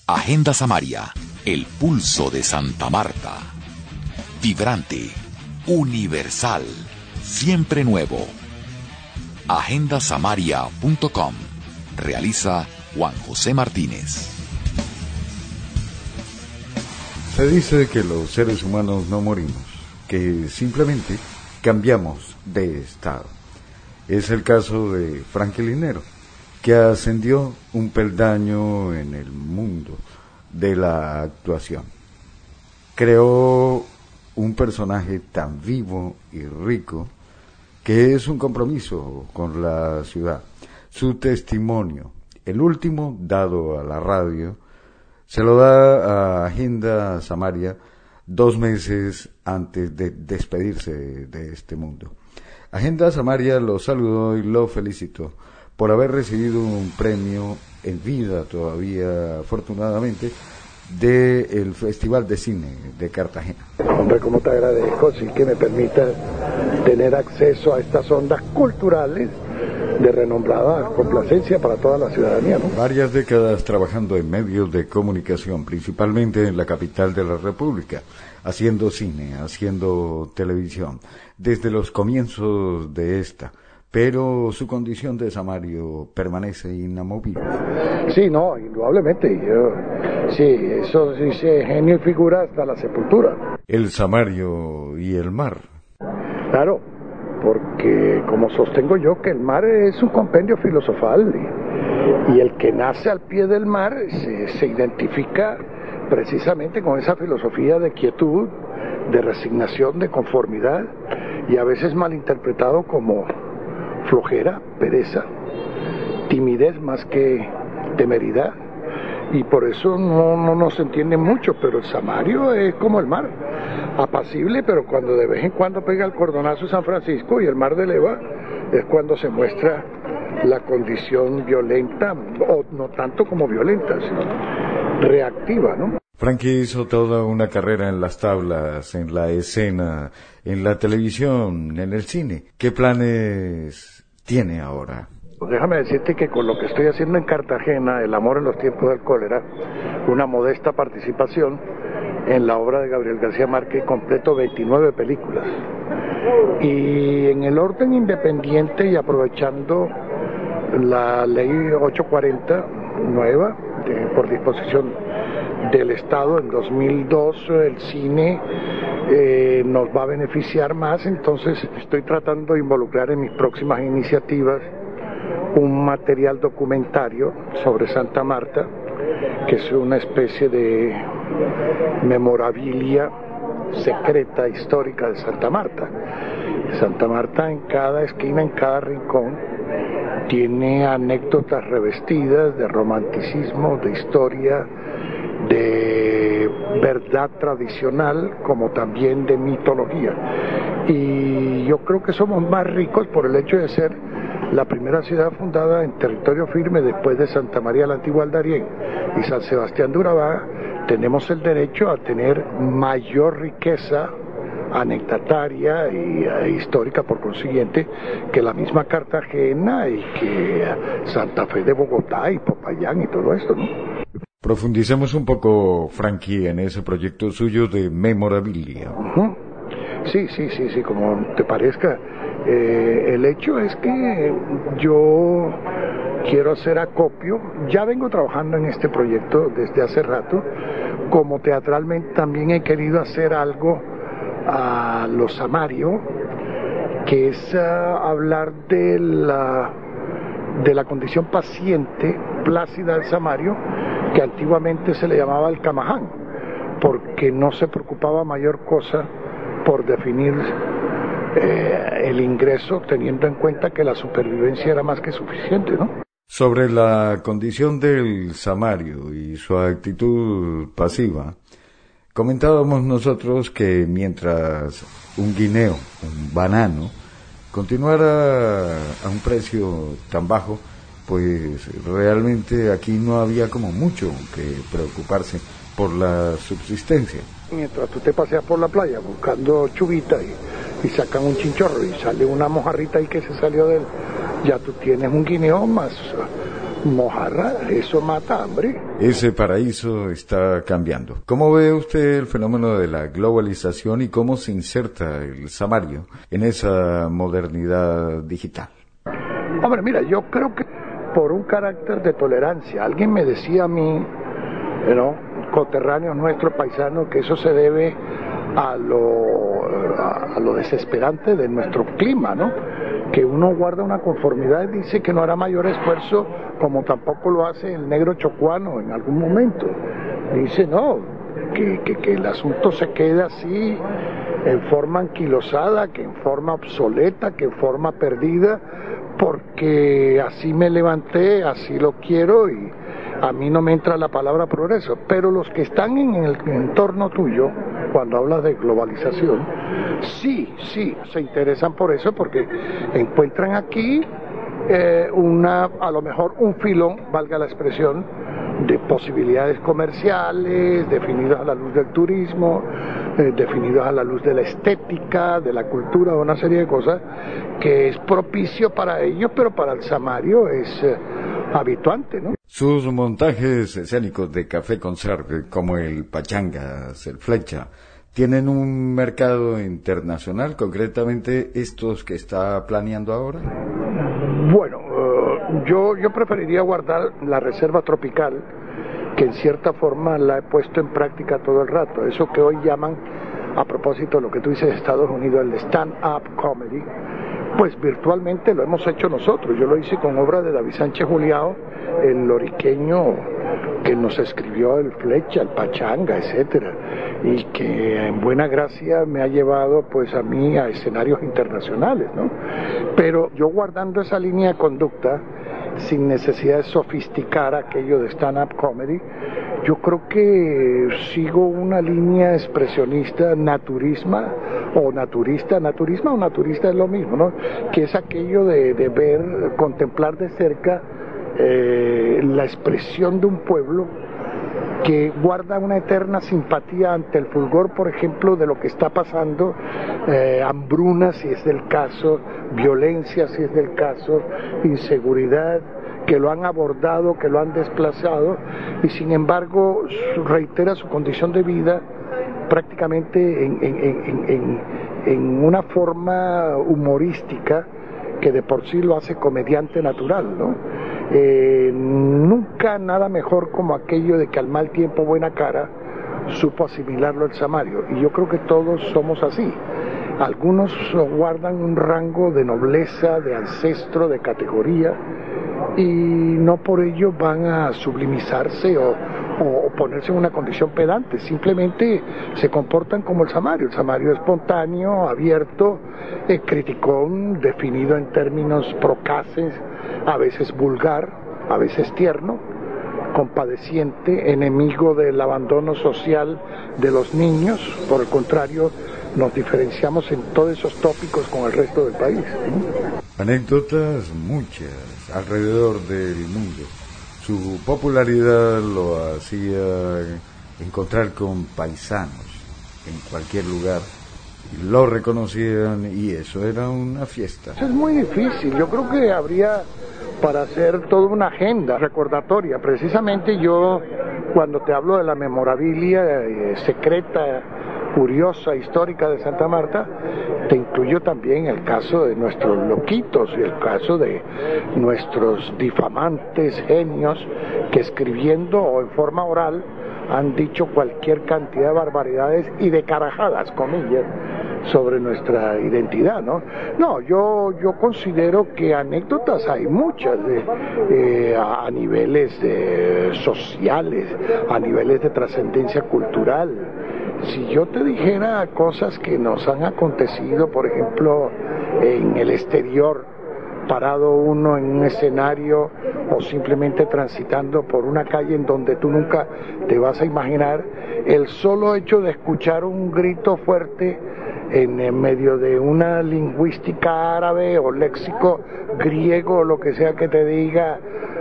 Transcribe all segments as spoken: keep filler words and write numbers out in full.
Agenda Samaria, el pulso de Santa Marta. Vibrante, universal, siempre nuevo. agenda samaria punto com. Realiza Juan José Martínez. Se dice que los seres humanos no morimos, que simplemente cambiamos de estado. Es el caso de Frankie Linero, que ascendió un peldaño en el mundo de la actuación. Creó un personaje tan vivo y rico que es un compromiso con la ciudad. Su testimonio, el último dado a la radio, se lo da a Agenda Samaria dos meses antes de despedirse de este mundo. Agenda Samaria lo saludó y lo felicitó por haber recibido un premio en vida todavía, afortunadamente, del Festival de Cine de Cartagena. Hombre, cómo te agradezco, sí, que me permitas tener acceso a estas ondas culturales de renombrada complacencia para toda la ciudadanía, ¿no? Varias décadas trabajando en medios de comunicación, principalmente en la capital de la República, haciendo cine, haciendo televisión, desde los comienzos de esta, pero su condición de samario permanece inamovible. Sí, no, indudablemente, yo, sí, eso sí se genio y figura hasta la sepultura. El samario y el mar. Claro, porque como sostengo yo que el mar es un compendio filosofal y, y el que nace al pie del mar se, se identifica precisamente con esa filosofía de quietud, de resignación, de conformidad y a veces malinterpretado como flojera, pereza, timidez más que temeridad, y por eso no, no nos entiende mucho, pero el samario es como el mar, apacible, pero cuando de vez en cuando pega el cordonazo San Francisco y el mar de leva, es cuando se muestra la condición violenta, o no tanto como violenta, sino reactiva, ¿no? Frankie hizo toda una carrera en las tablas, en la escena, en la televisión, en el cine. ¿Qué planes tiene ahora? Pues déjame decirte que con lo que estoy haciendo en Cartagena, El amor en los tiempos del cólera, una modesta participación en la obra de Gabriel García Márquez, completo veintinueve películas. Y en el orden independiente y aprovechando la ley ochocientos cuarenta nueva, de, por disposición del Estado en dos mil dos, el cine eh, nos va a beneficiar más, entonces estoy tratando de involucrar en mis próximas iniciativas un material documentario sobre Santa Marta, que es una especie de memorabilia secreta histórica de Santa Marta. Santa Marta en cada esquina, en cada rincón, tiene anécdotas revestidas de romanticismo, de historia, de verdad tradicional, como también de mitología. Y yo creo que somos más ricos por el hecho de ser la primera ciudad fundada en territorio firme después de Santa María la Antigua al Darién y San Sebastián de Urabá. Tenemos el derecho a tener mayor riqueza anecdotaria y eh, histórica, por consiguiente, que la misma Cartagena y que Santa Fe de Bogotá y Popayán y todo esto, ¿no? Profundicemos un poco, Frankie, en ese proyecto suyo de memorabilia. Uh-huh. Sí, sí, sí, sí, como te parezca. Eh, el hecho es que yo quiero hacer acopio, ya vengo trabajando en este proyecto desde hace rato, como teatralmente también he querido hacer algo a lo samario, que es uh, hablar de la, de la condición paciente, plácida del samario, que antiguamente se le llamaba el camaján, porque no se preocupaba mayor cosa por definir eh, el ingreso, teniendo en cuenta que la supervivencia era más que suficiente, ¿no? Sobre la condición del samario y su actitud pasiva, comentábamos nosotros que mientras un guineo, un banano, continuara a un precio tan bajo, pues realmente aquí no había como mucho que preocuparse por la subsistencia. Mientras tú te paseas por la playa buscando chubita y, y sacan un chinchorro y sale una mojarrita ahí que se salió de él, ya tú tienes un guineo más, mojarra, eso mata hambre. Ese paraíso está cambiando. ¿Cómo ve usted el fenómeno de la globalización y cómo se inserta el samario en esa modernidad digital? Hombre, mira, yo creo que por un carácter de tolerancia, alguien me decía a mí, ¿no?, coterráneos nuestros paisanos, que eso se debe a lo, a, a lo desesperante de nuestro clima, ¿no? Que uno guarda una conformidad y dice que no hará mayor esfuerzo, como tampoco lo hace el negro chocuano en algún momento. Dice, no, que, que, que el asunto se quede así, en forma anquilosada, que en forma obsoleta, que en forma perdida, porque así me levanté, así lo quiero y a mí no me entra la palabra progreso. Pero los que están en el entorno tuyo, cuando hablas de globalización, sí, sí, se interesan por eso, porque encuentran aquí eh, una, a lo mejor un filón, valga la expresión, de posibilidades comerciales, definidas a la luz del turismo, eh, definidas a la luz de la estética, de la cultura, una serie de cosas que es propicio para ellos, pero para el samario es eh, habituante, ¿no? Sus montajes escénicos de café concert, como el Pachangas, el Flecha, ¿tienen un mercado internacional, concretamente estos que está planeando ahora? Bueno, uh, yo, yo preferiría guardar la reserva tropical, que en cierta forma la he puesto en práctica todo el rato. Eso que hoy llaman, a propósito de lo que tú dices de Estados Unidos, el stand-up comedy, pues virtualmente lo hemos hecho nosotros. Yo lo hice con obra de David Sánchez Juliao, el loriqueño que nos escribió el Flecha, el Pachanga, etcétera, y que en buena gracia me ha llevado pues a mí a escenarios internacionales, ¿no? Pero yo guardando esa línea de conducta, sin necesidad de sofisticar aquello de stand-up comedy, yo creo que sigo una línea expresionista, naturisma o naturista, naturisma o naturista es lo mismo, ¿no? Que es aquello de, de ver, contemplar de cerca eh, la expresión de un pueblo que guarda una eterna simpatía ante el fulgor, por ejemplo, de lo que está pasando, eh, hambruna si es del caso, violencia si es del caso, inseguridad, que lo han abordado, que lo han desplazado, y sin embargo reitera su condición de vida prácticamente en, en, en, en, en una forma humorística que de por sí lo hace comediante natural, ¿no? Eh, nunca nada mejor como aquello de que al mal tiempo buena cara supo asimilarlo el samario, y yo creo que todos somos así. Algunos guardan un rango de nobleza, de ancestro, de categoría, y no por ello van a sublimizarse o, o ponerse en una condición pedante, simplemente se comportan como el samario. El samario espontáneo, abierto, eh, criticón, definido en términos procaces, a veces vulgar, a veces tierno, compadeciente, enemigo del abandono social de los niños. Por el contrario, nos diferenciamos en todos esos tópicos con el resto del país, ¿no? Anécdotas muchas alrededor del mundo. Su popularidad lo hacía encontrar con paisanos en cualquier lugar, lo reconocían y eso era una fiesta. Es muy difícil, yo creo que habría para hacer toda una agenda recordatoria. Precisamente yo, cuando te hablo de la memorabilia eh, secreta, curiosa, histórica de Santa Marta, te incluyo también el caso de nuestros loquitos y el caso de nuestros difamantes genios que escribiendo o en forma oral han dicho cualquier cantidad de barbaridades y de carajadas, comillas, sobre nuestra identidad, ¿no? No, yo yo considero que anécdotas hay muchas, de, eh, a niveles eh, sociales, a niveles de trascendencia cultural. Si yo te dijera cosas que nos han acontecido, por ejemplo, en el exterior, parado uno en un escenario o simplemente transitando por una calle en donde tú nunca te vas a imaginar, el solo hecho de escuchar un grito fuerte en, en medio de una lingüística árabe o léxico griego o lo que sea que te diga,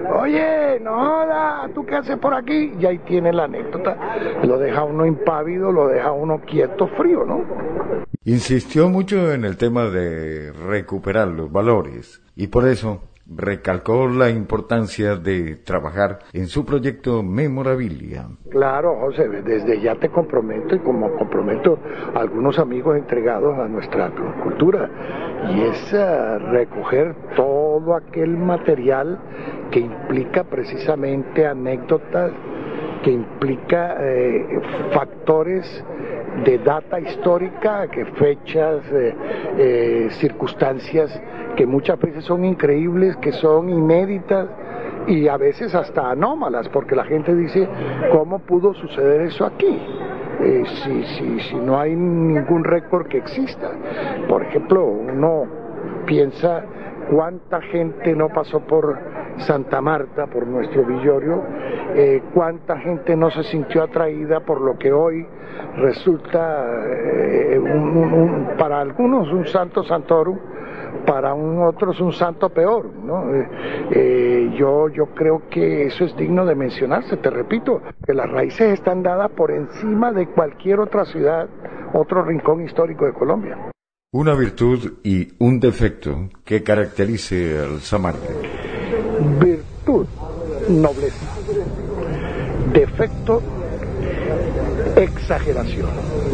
oye, no jodas, ¿tú qué haces por aquí? Y ahí tiene la anécdota. Lo deja uno impávido, lo deja uno quieto, frío, ¿no? Insistió mucho en el tema de recuperar los valores y por eso recalcó la importancia de trabajar en su proyecto Memorabilia. Claro, José, desde ya te comprometo y como comprometo a algunos amigos entregados a nuestra cultura, y es uh, recoger todo aquel material que implica precisamente anécdotas, que implica eh, factores de data histórica, que fechas, eh, eh, circunstancias que muchas veces son increíbles, que son inéditas y a veces hasta anómalas, porque la gente dice, ¿cómo pudo suceder eso aquí? Eh, si, si, si no hay ningún récord que exista. Por ejemplo, uno piensa cuánta gente no pasó por Santa Marta, por nuestro Villorio, eh, cuánta gente no se sintió atraída por lo que hoy resulta eh, un, un, un, para algunos un santo santorum, para un otros un santo peor, ¿no? Eh, eh, yo, yo creo que eso es digno de mencionarse, te repito, que las raíces están dadas por encima de cualquier otra ciudad, otro rincón histórico de Colombia. Una virtud y un defecto que caracterice al Samarca. Virtud, nobleza. Defecto, exageración.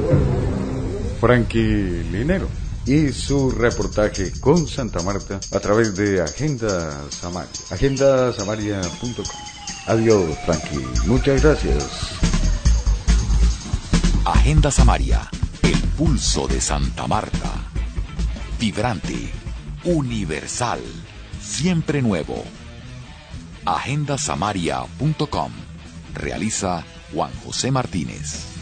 Frankie Linero y su reportaje con Santa Marta a través de Agenda Samaria, agenda samaria punto com. Adiós, Frankie. Muchas gracias. Agenda Samaria, el pulso de Santa Marta. Vibrante, universal, siempre nuevo. agenda samaria punto com. Realiza Juan José Martínez.